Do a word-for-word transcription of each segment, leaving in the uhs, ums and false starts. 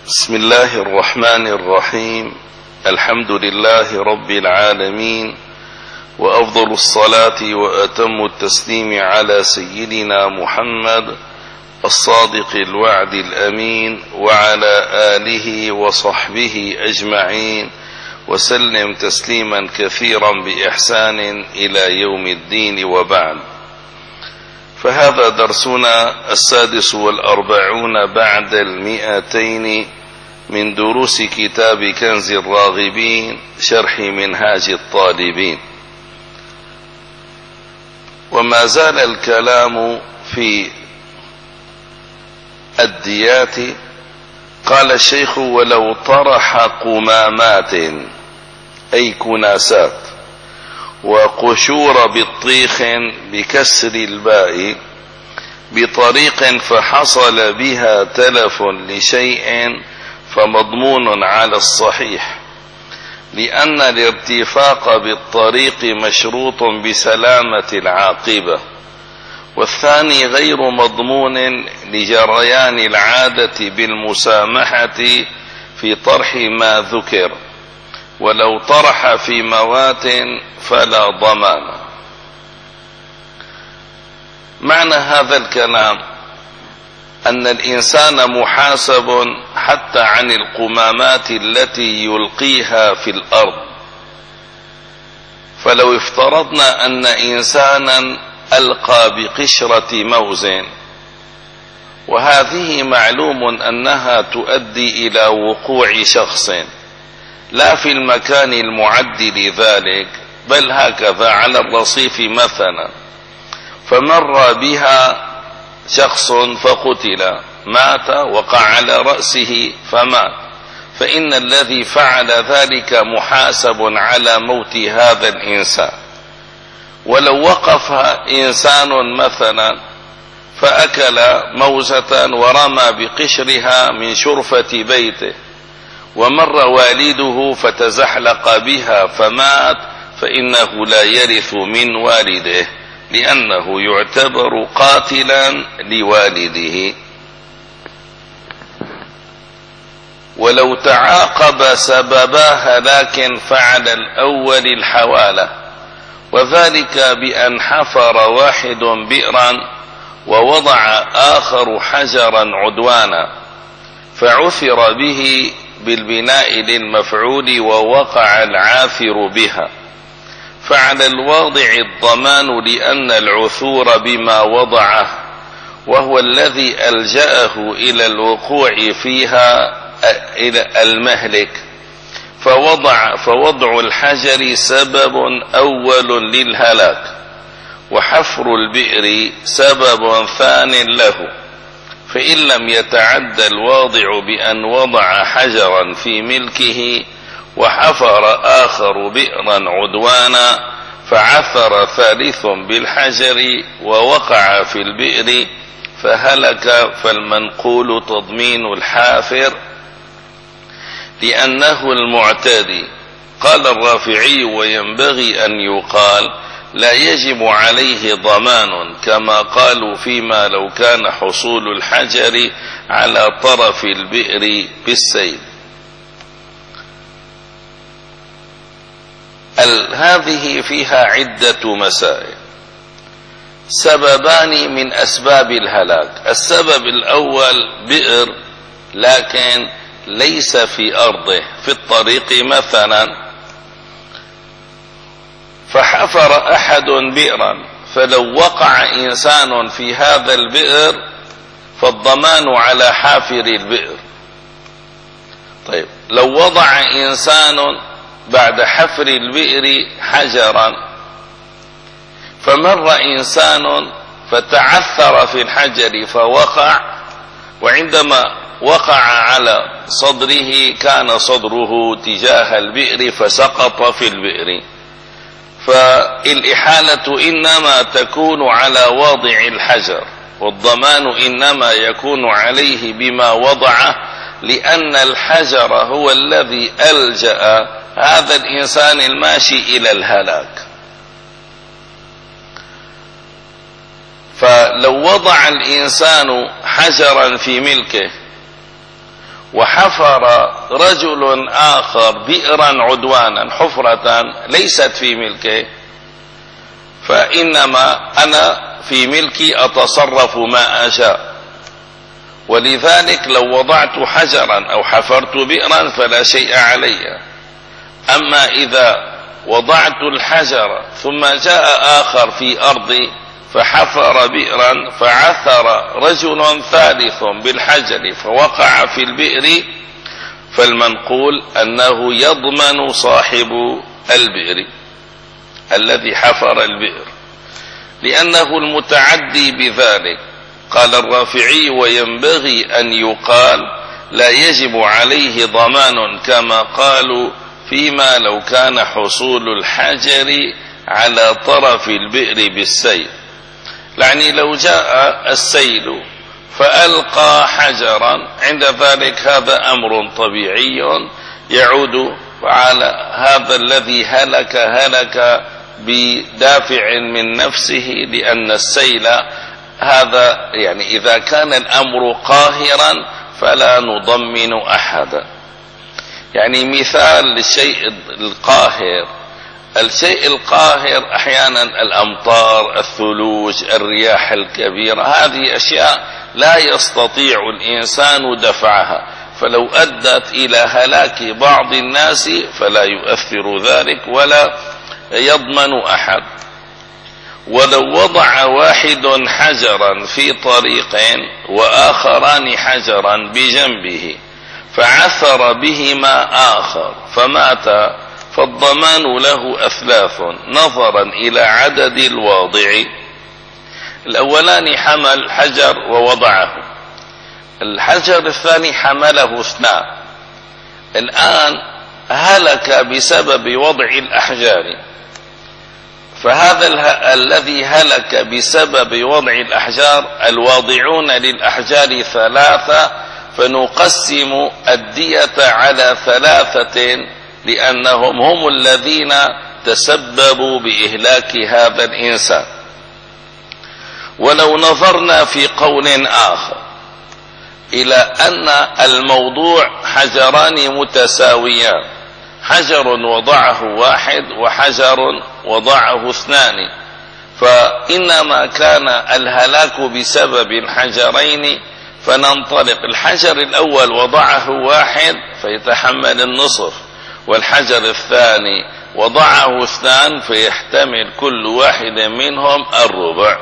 بسم الله الرحمن الرحيم. الحمد لله رب العالمين، وأفضل الصلاة وأتم التسليم على سيدنا محمد الصادق الوعد الأمين، وعلى آله وصحبه أجمعين، وسلم تسليما كثيرا بإحسان إلى يوم الدين، وبعد. فهذا درسنا السادس والأربعون بعد المئتين من دروس كتاب كنز الراغبين شرح منهاج الطالبين. وما زال الكلام في الديات. قال الشيخ: ولو طرح قمامات أي كناسات وقشور بطيخ بكسر الباء بطريق فحصل بها تلف لشيء فمضمون على الصحيح، لأن الارتفاق بالطريق مشروط بسلامة العاقبة، والثاني غير مضمون لجريان العادة بالمسامحة في طرح ما ذكر، ولو طرح في موات فلا ضمان. معنى هذا الكلام أن الإنسان محاسب حتى عن القمامات التي يلقيها في الأرض. فلو افترضنا أن إنسانا ألقى بقشرة موز، وهذه معلوم أنها تؤدي إلى وقوع شخص لا في المكان المعد لذلك، بل هكذا على الرصيف مثلا، فمر بها شخص فقتل، مات، وقع على رأسه فمات، فإن الذي فعل ذلك محاسب على موت هذا الإنسان. ولو وقف إنسان مثلا فأكل موزة ورمى بقشرها من شرفة بيته، ومر والده فتزحلق بها فمات، فإنه لا يرث من والده، لأنه يعتبر قاتلا لوالده. ولو تعاقب سببا هلاك فعلى الأول الحوالة، وذلك بأن حفر واحد بئرا ووضع آخر حجرا عدوانا، فعثر به بالبناء للمفعول ووقع العاثر بها، فعلى الواضع الضمان، لأن العثور بما وضعه وهو الذي ألجأه إلى الوقوع فيها إلى المهلك، فوضع, فوضع الحجر سبب أول للهلاك، وحفر البئر سبب ثان له. فإن لم يتعدى الواضع بأن وضع حجرا في ملكه وحفر آخر بئرا عدوانا، فعثر ثالث بالحجر ووقع في البئر فهلك، فالمنقول تضمين الحافر لأنه المعتدي. قال الرافعي: وينبغي أن يقال لا يجب عليه ضمان، كما قالوا فيما لو كان حصول الحجر على طرف البئر بالسيل. هذه فيها عدة مسائل. سببان من أسباب الهلاك: السبب الأول بئر، لكن ليس في أرضه، في الطريق مثلا، فحفر أحد بئرا، فلو وقع إنسان في هذا البئر فالضمان على حافر البئر. طيب، لو وضع إنسان بعد حفر البئر حجرا، فمر إنسان فتعثر في الحجر فوقع، وعندما وقع على صدره كان صدره تجاه البئر فسقط في البئر، فالإحالة إنما تكون على واضع الحجر، والضمان إنما يكون عليه بما وضعه، لأن الحجر هو الذي ألجأ هذا الإنسان الماشي إلى الهلاك. فلو وضع الإنسان حجرا في ملكه وحفر رجل آخر بئرا عدوانا حفرة ليست في ملكه، فإنما أنا في ملكي أتصرف ما أشاء، ولذلك لو وضعت حجرا أو حفرت بئرا فلا شيء علي. أما إذا وضعت الحجر ثم جاء آخر في أرضي فحفر بئرا فعثر رجل ثالث بالحجر فوقع في البئر، فالمنقول أنه يضمن صاحب البئر الذي حفر البئر، لأنه المتعدي بذلك. قال الرافعي: وينبغي أن يقال لا يجب عليه ضمان، كما قالوا فيما لو كان حصول الحجر على طرف البئر بالسيل. يعني لو جاء السيل فألقى حجرا، عند ذلك هذا أمر طبيعي يعود على هذا الذي هلك هلك بدافع من نفسه، لأن السيل هذا يعني إذا كان الأمر قاهرا فلا نضمن أحدا. يعني مثال للشيء القاهر، الشيء القاهر أحيانا الأمطار، الثلوج، الرياح الكبيرة، هذه أشياء لا يستطيع الإنسان دفعها، فلو أدت إلى هلاك بعض الناس فلا يؤثر ذلك ولا يضمن أحد. ولو وضع واحد حجرا في طريق وآخران حجرا بجنبه فعثر بهما آخر فمات، فالضمان له أثلاث نظرا إلى عدد الواضع. الأولاني حمل حجر ووضعه، الحجر الثاني حمله اثنان، الآن هلك بسبب وضع الأحجار، فهذا الذي هلك بسبب وضع الأحجار الواضعون للأحجار ثلاثة، فنقسم الدية على ثلاثة لأنهم هم الذين تسببوا بإهلاك هذا الإنسان. ولو نظرنا في قول آخر إلى أن الموضوع حجران متساويان، حجر وضعه واحد وحجر وضعه اثنان، فإنما كان الهلاك بسبب الحجرين، فننطلق الحجر الأول وضعه واحد فيتحمل النصف، والحجر الثاني وضعه اثنان فيحتمل كل واحد منهم الربع.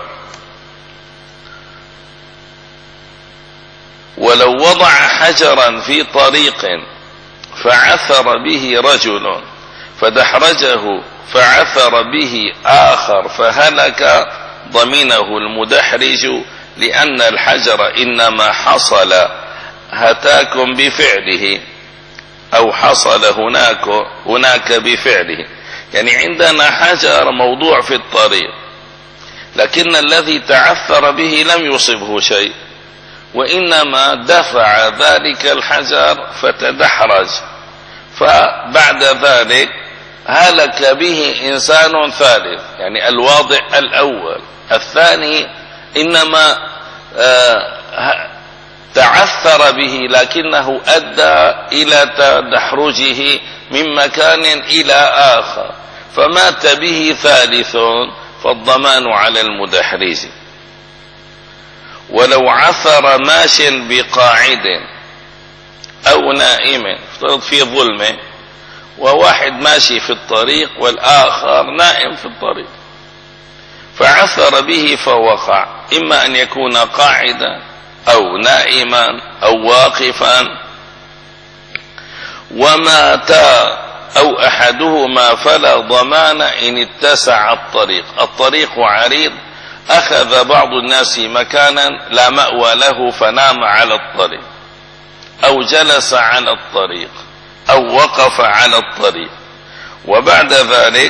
ولو وضع حجرا في طريق فعثر به رجل فدحرجه فعثر به آخر فهلك، ضمنه المدحرج، لأن الحجر إنما حصل هتاك بفعله أو حصل هناك هناك بفعله. يعني عندنا حجر موضوع في الطريق، لكن الذي تعثر به لم يصبه شيء، وإنما دفع ذلك الحجر فتدحرج، فبعد ذلك هلك به إنسان ثالث، يعني الواضع الأول. الثاني إنما آه تعثر به لكنه أدى إلى تدحرجه من مكان إلى آخر، فمات به ثالث، فالضمان على المدحرج. ولو عثر ماش بقاعد أو نائم، افترض في ظلمه وواحد ماشي في الطريق والآخر نائم في الطريق، فعثر به فوقع، إما أن يكون قاعدا أو نائما أو واقفا، وماتا أو أحدهما فلا ضمان إن اتسع الطريق. الطريق عريض، أخذ بعض الناس مكانا لا مأوى له فنام على الطريق، أو جلس على الطريق، أو وقف على الطريق، وبعد ذلك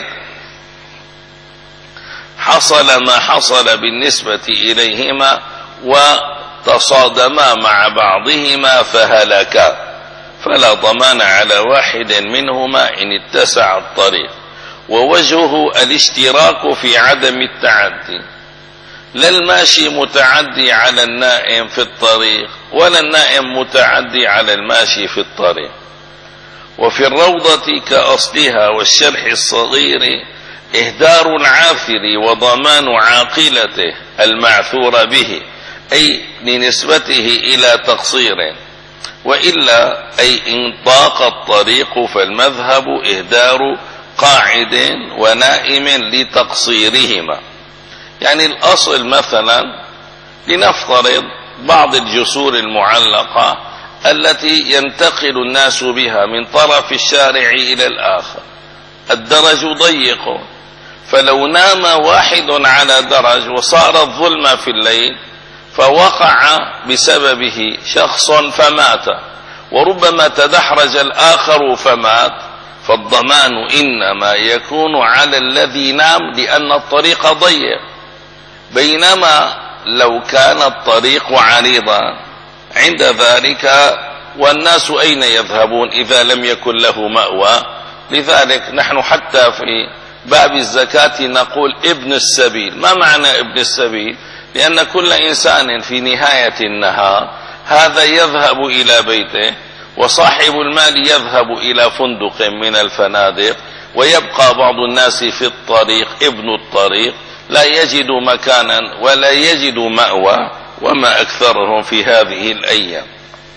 حصل ما حصل بالنسبة إليهما وتصادما مع بعضهما فهلكا، فلا ضمان على واحد منهما إن اتسع الطريق. ووجهه الاشتراك في عدم التعدي، لا الماشي متعدي على النائم في الطريق ولا النائم متعدي على الماشي في الطريق. وفي الروضة كأصلها والشرح الصغير إهدار العاثر وضمان عاقلته المعثور به، أي لنسبته إلى تقصير، وإلا أي إن ضاق الطريق فالمذهب إهدار قاعد ونائم لتقصيرهما. يعني الأصل مثلا لنفترض بعض الجسور المعلقة التي ينتقل الناس بها من طرف الشارع إلى الآخر، الدرج ضيق، فلو نام واحد على درج وصارت ظلمة في الليل فوقع بسببه شخص فمات، وربما تدحرج الآخر فمات، فالضمان إنما يكون على الذي نام لأن الطريق ضيق. بينما لو كان الطريق عريضا عند ذلك والناس أين يذهبون إذا لم يكن له مأوى؟ لذلك نحن حتى في باب الزكاة نقول ابن السبيل. ما معنى ابن السبيل؟ لأن كل إنسان في نهاية النهار هذا يذهب إلى بيته، وصاحب المال يذهب إلى فندق من الفنادق، ويبقى بعض الناس في الطريق ابن الطريق لا يجد مكانا ولا يجد مأوى، وما أكثرهم في هذه الأيام.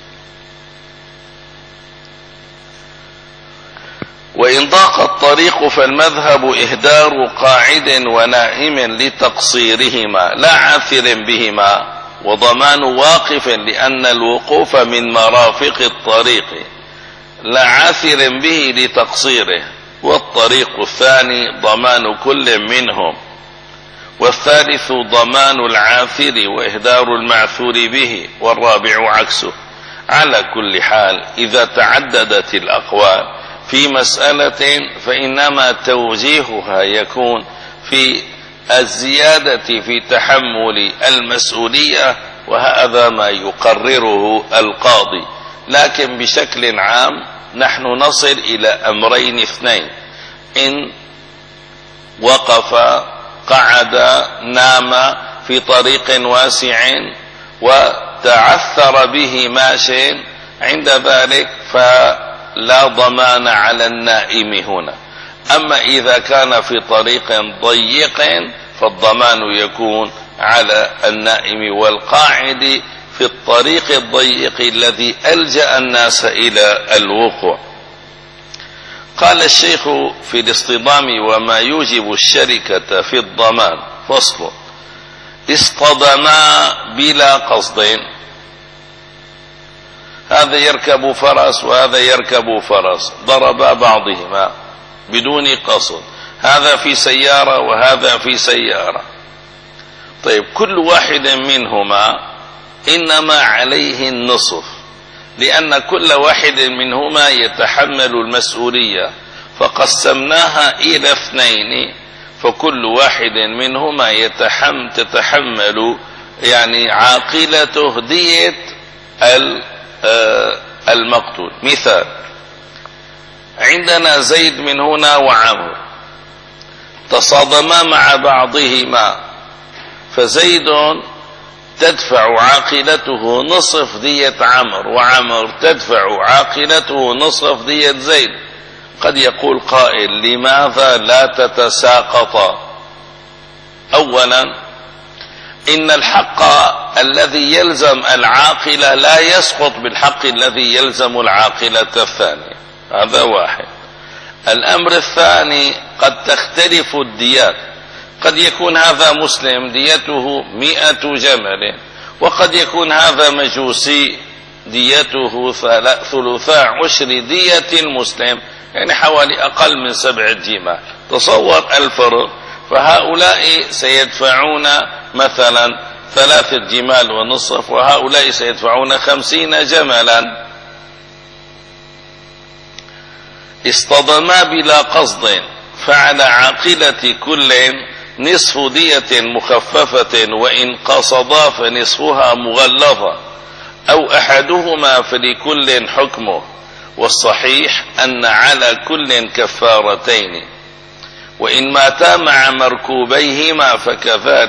وإن ضاق الطريق فالمذهب إهدار قاعد ونائم لتقصيرهما لا عاثر بهما، وضمان واقف لأن الوقوف من مرافق الطريق لا عاثر به لتقصيره، والطريق الثاني ضمان كل منهم، والثالث ضمان العاثر وإهدار المعثور به، والرابع عكسه. على كل حال إذا تعددت الأقوال في مسألة فإنما توجيهها يكون في الزيادة في تحمل المسؤولية، وهذا ما يقرره القاضي. لكن بشكل عام نحن نصل إلى أمرين اثنين: إن وقف، قعد، نام في طريق واسع وتعثر به ماشٍ، عند ذلك فلا ضمان على النائم هنا. أما إذا كان في طريق ضيق فالضمان يكون على النائم والقاعد في الطريق الضيق الذي ألجأ الناس إلى الوقوع. قال الشيخ في الاصطدام وما يوجب الشركة في الضمان: فصل: اصطدما بلا قصد، هذا يركب فرس وهذا يركب فرس، ضربا بعضهما بدون قصد، هذا في سيارة وهذا في سيارة. طيب كل واحد منهما إنما عليه النصف، لأن كل واحد منهما يتحمل المسؤولية، فقسمناها إلى اثنين، فكل واحد منهما يتحمل تتحمل يعني عاقلته دية المقتول. مثال: عندنا زيد من هنا وعمر تصادما مع بعضهما، فزيد تدفع عاقلته نصف دية عمر، وعمر تدفع عاقلته نصف دية زيد. قد يقول قائل: لماذا لا تتساقطا؟ أولا، إن الحق الذي يلزم العاقلة لا يسقط بالحق الذي يلزم العاقلة الثانية، هذا واحد. الأمر الثاني: قد تختلف الديات، قد يكون هذا مسلم ديته مئة جمل، وقد يكون هذا مجوسي ديته ثلثا عشر دية المسلم، يعني حوالي أقل من سبع جمال. تصور الفرق. فهؤلاء سيدفعون مثلا ثلاثة جمال ونصف، وهؤلاء سيدفعون خمسين جملا. اصطدما بلا قصد، فعلى عاقلة كل نصف دية مخففة، وإن قصدا فنصفها مغلظة، أو أحدهما فلكل حكمه، والصحيح أن على كل كفارتين، وإن ماتا مع مركوبيهما فكذلك،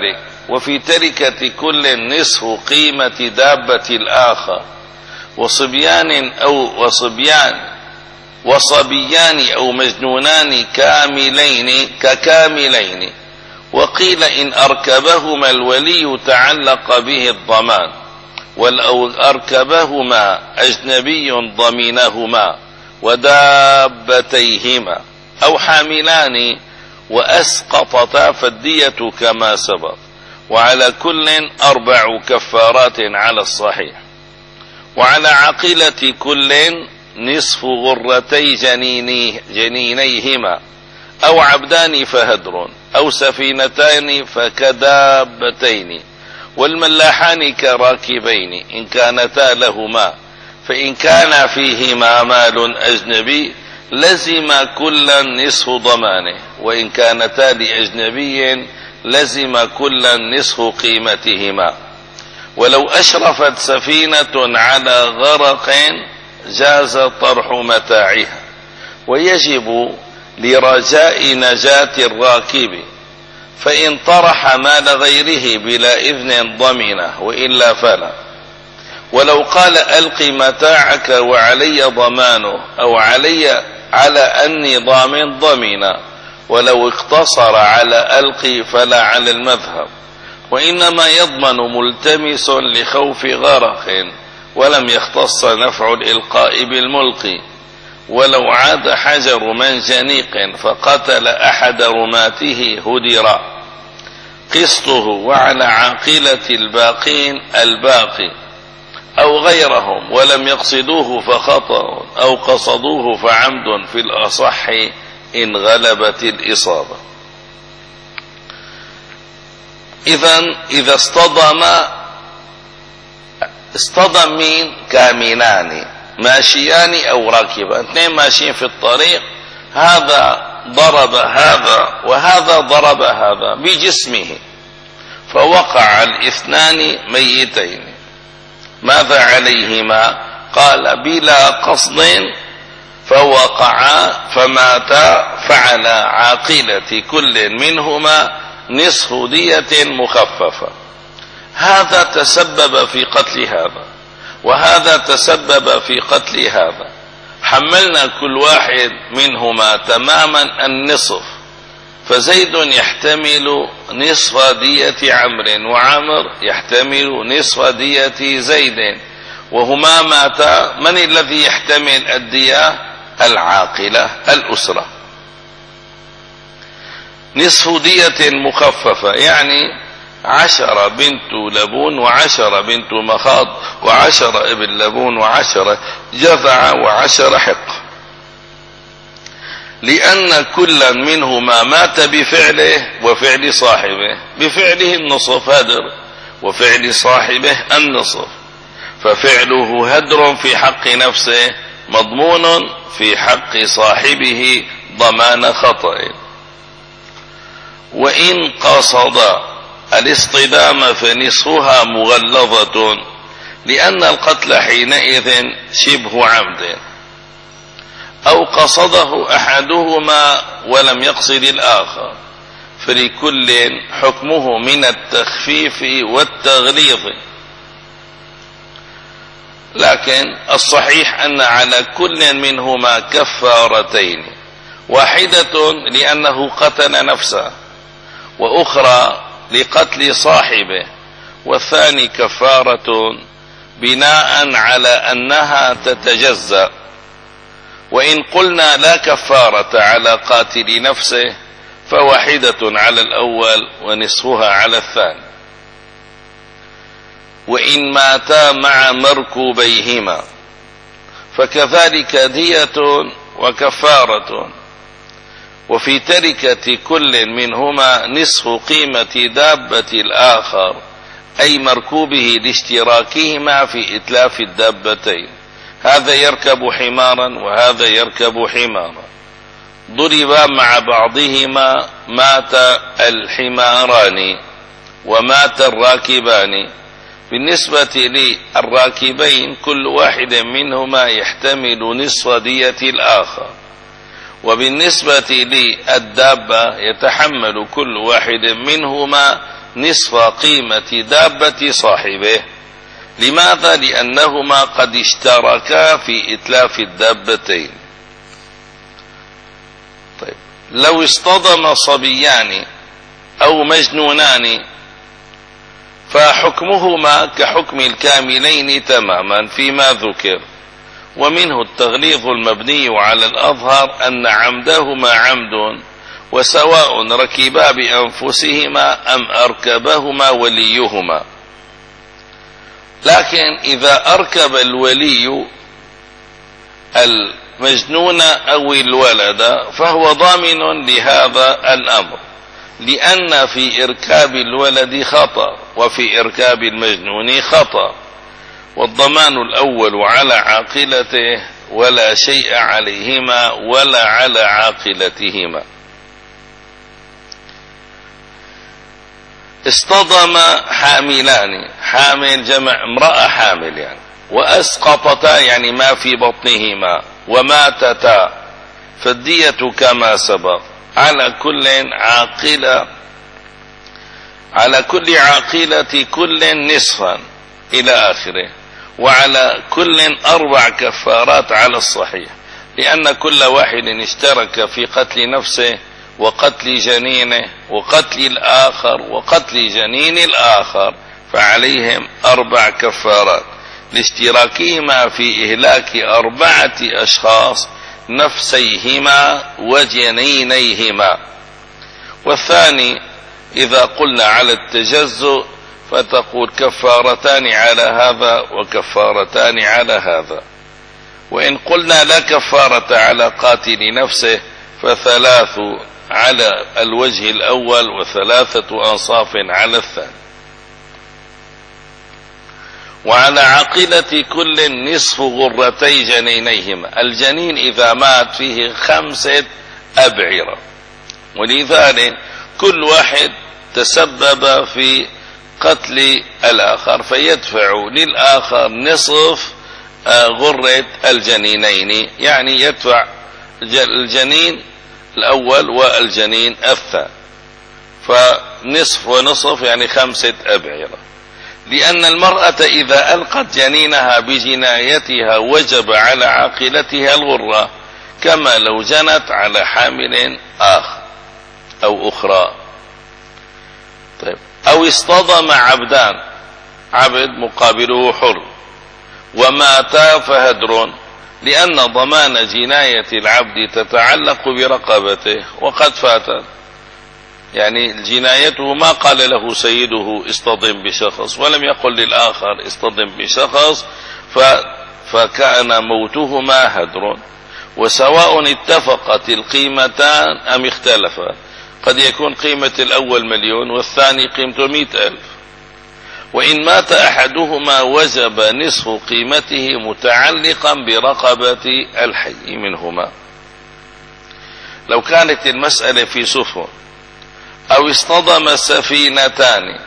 وفي تركة كل نصف قيمة دابة الآخر، وصبيان أو وصبيان وصبيان أو مجنونان كاملين ككاملين. وقيل إن أركبهما الولي تعلق به الضمان، ولو أركبهما أجنبي ضمنهما ودابتيهما، أو حاملان وأسقطتا فالدية كما سبق. وعلى كل أربع كفارات على الصحيح. وعلى عقلة كل نصف غرتي جنينيه جنينيهما، أو عبدان فهدر، أو سفينتان فكدابتين، والملاحان كراكبين إن كانتا لهما. فإن كان فيهما مال أجنبي لزم كلا نصف ضمانه، وإن كانتا لأجنبي لزم كلا نصف قيمتهما. ولو أشرفت سفينة على غرق جاز طرح متاعها، ويجب لرجاء نجاة الراكب، فإن طرح مال غيره بلا إذن ضمنه، وإلا فلا. ولو قال ألق متاعك وعلي ضمانه، أو علي على أني ضامن ضمنا، ولو اقتصر على ألقي فلا على المذهب، وإنما يضمن ملتمس لخوف غرق، ولم يختص نفع الإلقاء بالملقي. ولو عاد حجر منجنيق فقتل أحد رماته هدر قسطه، وعلى عاقلة الباقين الباقي، أو غيرهم ولم يقصدوه فخطأ، أو قصدوه فعمد في الأصح إن غلبت الإصابة. إذن إذا اصطدم اصطدم مين؟ كامنان ماشيان أو راكبان، اثنين ماشيين في الطريق، هذا ضرب هذا وهذا ضرب هذا بجسمه، فوقع الاثنان ميتين، ماذا عليهما؟ قال بلا قصد فوقعا فماتا، فعلى عاقلة كل منهما نصف دية مخففة. هذا تسبب في قتل هذا، وهذا تسبب في قتل هذا، حملنا كل واحد منهما تماما النصف، فزيد يحتمل نصف دية عمرو، وعمر يحتمل نصف دية زيد، وهما ماتا. من الذي يحتمل الدية؟ العاقلة الأسرة. نصف دية مخففة يعني عشرة بنت لبون وعشرة بنت مخاض وعشرة ابن لبون وعشرة جذع وعشرة حق، لأن كلا منهما مات بفعله وفعل صاحبه. بفعله النصف هدر، وفعل صاحبه النصف، ففعله هدر في حق نفسه، مضمون في حق صاحبه ضمان خطأ. وإن قصد الاصطدام فنصفها مغلظة، لأن القتل حينئذ شبه عمد، أو قصده أحدهما ولم يقصد الآخر، فلكل حكمه من التخفيف والتغليظ. لكن الصحيح أن على كل منهما كفارتين، واحدة لأنه قتل نفسه، وأخرى لقتل صاحبه، والثاني كفارة بناء على أنها تتجزأ. وإن قلنا لا كفارة على قاتل نفسه فواحدة على الأول ونصفها على الثاني. وإن ماتا مع مركوبيهما فكذلك دية وكفارة. وفي تركة كل منهما نصف قيمة دابة الآخر، أي مركوبه لاشتراكهما في إتلاف الدابتين، هذا يركب حمارا وهذا يركب حمارا، ضربا مع بعضهما مات الحماران ومات الراكبان. بالنسبة للراكبين كل واحد منهما يحتمل نصف دية الآخر، وبالنسبة للدابة يتحمل كل واحد منهما نصف قيمة دابة صاحبه. لماذا؟ لأنهما قد اشتركا في إتلاف الدابتين. طيب لو اصطدم صبيان أو مجنونان فحكمهما كحكم الكاملين تماما فيما ذكر، ومنه التغليظ المبني على الأظهر أن عمدهما عمد، وسواء ركبا بأنفسهما أم أركبهما وليهما. لكن إذا أركب الولي المجنون أو الولد فهو ضامن لهذا الأمر، لأن في إركاب الولد خطأ وفي إركاب المجنون خطأ، والضمان الأول على عاقلته ولا شيء عليهما ولا على عاقلتهما. اصطدم حاملان، حامل جمع امرأة حامل يعني، وأسقطتا يعني ما في بطنهما، وماتتا، فالدية كما سبق على كل عاقلة على كل عاقلة كل نصفا إلى آخره، وعلى كل أربع كفارات على الصحيح، لأن كل واحد اشترك في قتل نفسه وقتل جنينه وقتل الآخر وقتل جنين الآخر، فعليهم أربع كفارات لاشتراكهما في إهلاك أربعة أشخاص نفسيهما وجنينيهما. والثاني إذا قلنا على التجزؤ فتقول كفارتان على هذا وكفارتان على هذا، وإن قلنا لا كفارة على قاتل نفسه فثلاث على الوجه الأول وثلاثة أنصاف على الثاني. وعلى عاقلة كل نصف غرتي جنينيهما، الجنين إذا مات فيه خمسة أبعرة، ولذلك كل واحد تسبب في قتل الآخر فيدفع للآخر نصف غرة الجنينين، يعني يدفع الجنين الأول والجنين الثاني، فنصف ونصف يعني خمسة أبعرة. لأن المرأة إذا ألقت جنينها بجنايتها وجب على عاقلتها الغرة، كما لو جنت على حامل آخر أو أخرى. طيب أو اصطدم عبدان، عبد مقابله حر، وماتا فهدر، لأن ضمان جناية العبد تتعلق برقبته وقد فاتت، يعني جنايته ما قال له سيده اصطدم بشخص ولم يقل للآخر اصطدم بشخص، فكان موتهما هدر. وسواء اتفقت القيمتان أم اختلفا، قد يكون قيمة الأول مليون والثاني قيمته مئة ألف، وإن مات أحدهما وجب نصف قيمته متعلقا برقبة الحي منهما. لو كانت المسألة في سفن أو اصطدم سفينتان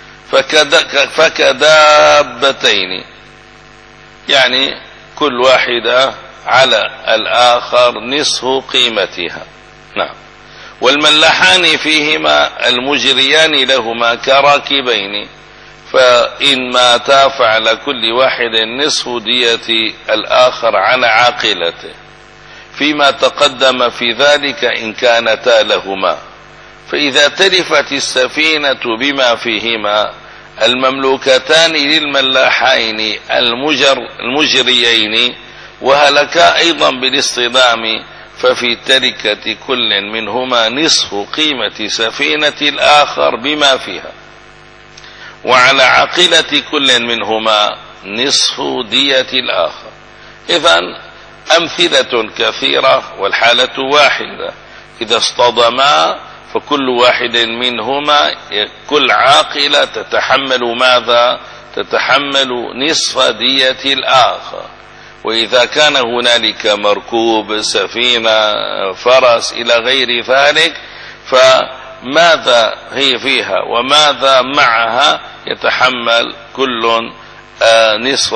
فكدابتين، يعني كل واحدة على الآخر نصف قيمتها. نعم. والملاحان فيهما المجريان لهما كراكبين، فإن ماتا فعلى كل واحد نصف دية الآخر على عاقلته، فيما تقدم في ذلك إن كانتا لهما. فإذا تلفت السفينة بما فيهما المملوكتان للملاحين المجر المجريين وهلكا أيضا بالاصطدام، ففي تركة كل منهما نصف قيمة سفينة الآخر بما فيها، وعلى عاقلة كل منهما نصف دية الآخر. إذن أمثلة كثيرة والحالة واحدة، إذا اصطدما فكل واحد منهما كل عاقلة تتحمل ماذا؟ تتحمل نصف دية الآخر. وإذا كان هنالك مركوب سفينة فرس إلى غير ذلك فماذا هي فيها وماذا معها يتحمل كل نصف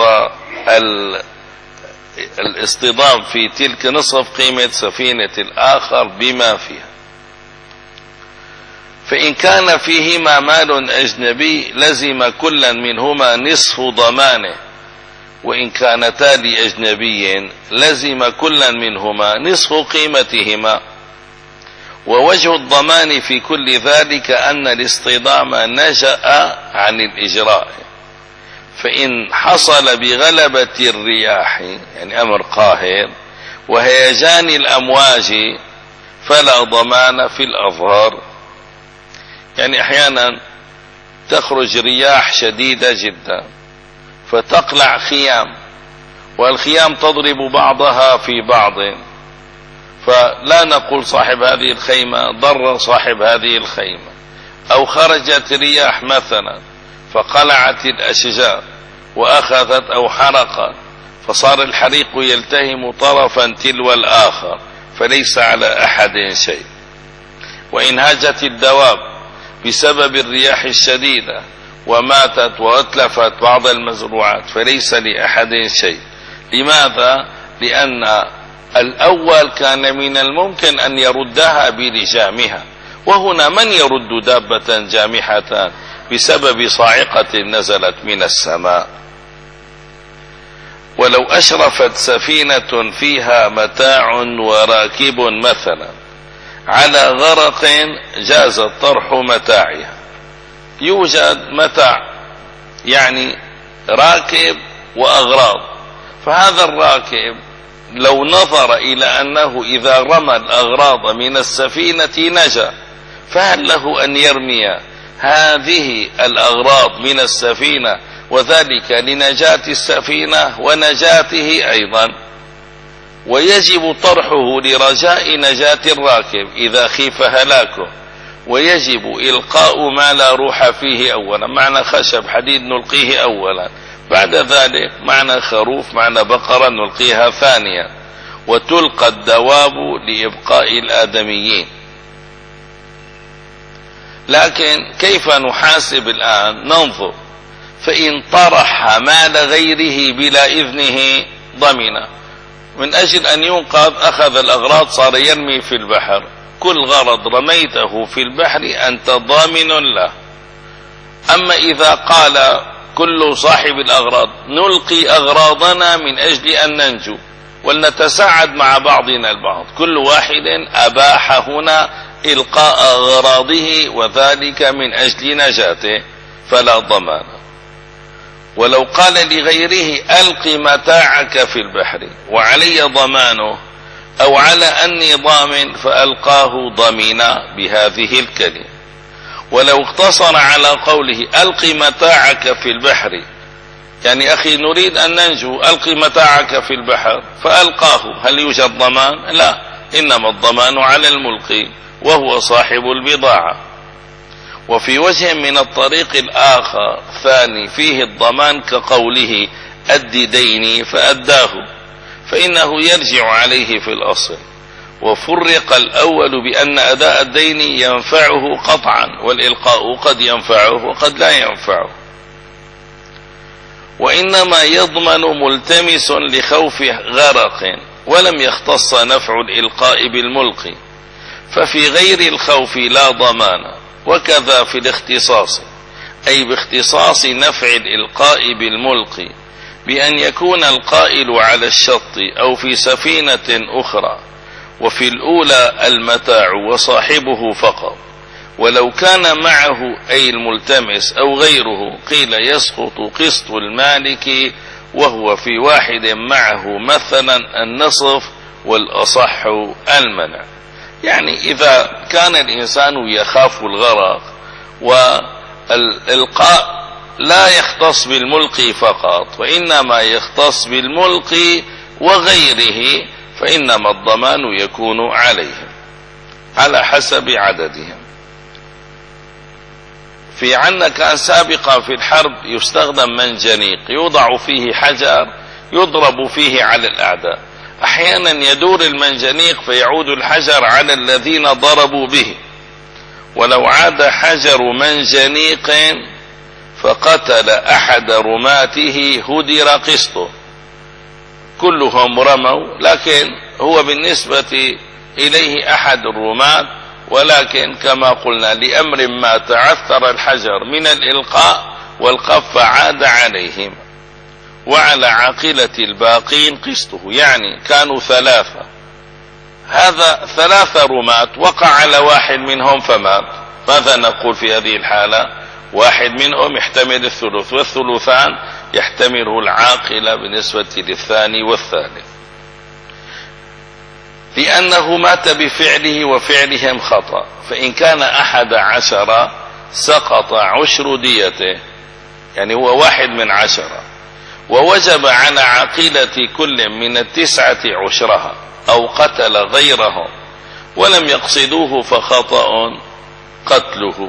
الاصطدام في تلك، نصف قيمة سفينة الآخر بما فيها. فإن كان فيهما مال أجنبي لزم كلا منهما نصف ضمانه، وإن كانتا لأجنبي لزم كلا منهما نصف قيمتهما. ووجه الضمان في كل ذلك أن الاصطدام نشأ عن الإجراء، فإن حصل بغلبة الرياح يعني أمر قاهر وهيجان الأمواج فلا ضمان في الأظهار. يعني أحيانا تخرج رياح شديدة جدا فتقلع خيام، والخيام تضرب بعضها في بعض، فلا نقول صاحب هذه الخيمة ضر صاحب هذه الخيمة. أو خرجت رياح مثلا فقلعت الأشجار وأخذت أو حرقت، فصار الحريق يلتهم طرفا تلو الآخر، فليس على أحد شيء. وإن هاجت الدواب بسبب الرياح الشديدة وماتت وأتلفت بعض المزروعات فليس لأحد شيء. لماذا؟ لأن الأول كان من الممكن أن يردها بلجامها، وهنا من يرد دابة جامحة بسبب صاعقة نزلت من السماء؟ ولو أشرفت سفينة فيها متاع وراكب مثلا على غرق جاز طرح متاعها. يوجد متاع يعني راكب وأغراض، فهذا الراكب لو نظر إلى أنه إذا رمى الأغراض من السفينة نجا، فهل له أن يرمي هذه الأغراض من السفينة وذلك لنجاة السفينة ونجاته أيضا؟ ويجب طرحه لرجاء نجاة الراكب إذا خيف هلاكه، ويجب إلقاء ما لا روح فيه أولا، معنى خشب حديد نلقيه أولا، بعد ذلك معنى خروف معنى بقرة نلقيها ثانيا، وتلقى الدواب لإبقاء الآدميين. لكن كيف نحاسب الآن؟ ننظر، فإن طرح مال غيره بلا إذنه ضمن، من أجل أن ينقذ أخذ الأغراض صار يرمي في البحر، كل غرض رميته في البحر أنت ضامن له. أما إذا قال كل صاحب الأغراض نلقي أغراضنا من أجل أن ننجو ولنتساعد مع بعضنا البعض، كل واحد أباح هنا إلقاء أغراضه وذلك من أجل نجاته فلا ضمان. ولو قال لغيره ألق متاعك في البحر وعلي ضمانه أو على أني ضامن فألقاه ضمينا بهذه الكلمة. ولو اقتصر على قوله ألق متاعك في البحر، يعني أخي نريد أن ننجو ألق متاعك في البحر فألقاه، هل يوجد ضمان؟ لا، إنما الضمان على الملقي وهو صاحب البضاعة. وفي وجه من الطريق الآخر ثاني فيه الضمان كقوله أد ديني فأداه، فإنه يرجع عليه في الأصل. وفرق الأول بأن أداء الدين ينفعه قطعا، والإلقاء قد ينفعه وقد لا ينفعه. وإنما يضمن ملتمس لخوف غرق، ولم يختص نفع الإلقاء بالملقي، ففي غير الخوف لا ضمان. وكذا في الاختصاص، أي باختصاص نفع الإلقاء بالملقي، بأن يكون القائل على الشط أو في سفينة أخرى، وفي الأولى المتاع وصاحبه فقط. ولو كان معه أي الملتمس أو غيره قيل يسقط قسط المالك، وهو في واحد معه مثلا النصف والأصح المنع. يعني إذا كان الإنسان يخاف الغرق والإلقاء لا يختص بالملقي فقط وإنما يختص بالملقي وغيره، فإنما الضمان يكون عليهم على حسب عددهم. في عنا كان سابقا في الحرب يستخدم منجنيق يوضع فيه حجر يضرب فيه على الأعداء، أحيانا يدور المنجنيق فيعود الحجر على الذين ضربوا به، ولو عاد حجر منجنيق فقتل أحد رماته هدر قسطه. كلهم رموا، لكن هو بالنسبة إليه أحد الرماة ولكن كما قلنا لأمر ما تعثر الحجر من الإلقاء والقف عاد عليهم. وعلى عاقلة الباقين قسطه، يعني كانوا ثلاثة، هذا ثلاثة رماة وقع على واحد منهم فمات، ماذا نقول في هذه الحالة؟ واحد منهم يحتمل الثلث، والثلثان يحتمله العاقلة بالنسبة للثاني والثالث، لأنه مات بفعله وفعلهم خطأ. فإن كان أحد عشر سقط عشر ديته، يعني هو واحد من عشرة، ووجب على عقيلة كل من التسعة عشرها، أو قتل غيرهم ولم يقصدوه فخطأ قتله،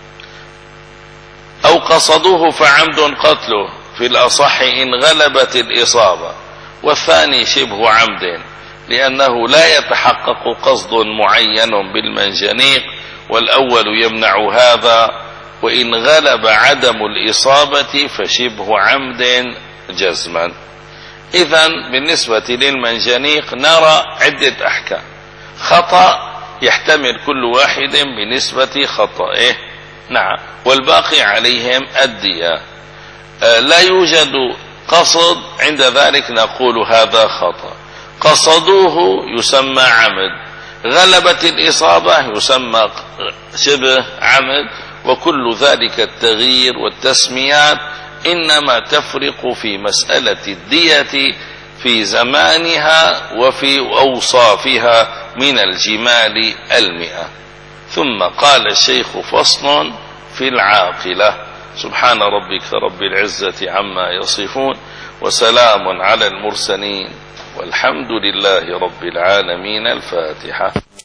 أو قصدوه فعمد قتله في الأصح إن غلبت الإصابة، والثاني شبه عمد لأنه لا يتحقق قصد معين بالمنجنيق، والأول يمنع هذا، وإن غلب عدم الإصابة فشبه عمد جزما. إذن بالنسبة للمنجنيق نرى عدة أحكام. خطأ يحتمل كل واحد بنسبة خطئه، نعم، والباقي عليهم الدية. آه لا يوجد قصد، عند ذلك نقول هذا خطأ. قصدوه يسمى عمد، غلبت الإصابة يسمى شبه عمد، وكل ذلك التغيير والتسميات إنما تفرق في مسألة الدية في زمانها وفي أوصافها من الجمال المئة. ثم قال الشيخ فصل في العاقلة. سبحان ربك رب العزة عما يصفون، وسلام على المرسلين، والحمد لله رب العالمين. الفاتحة.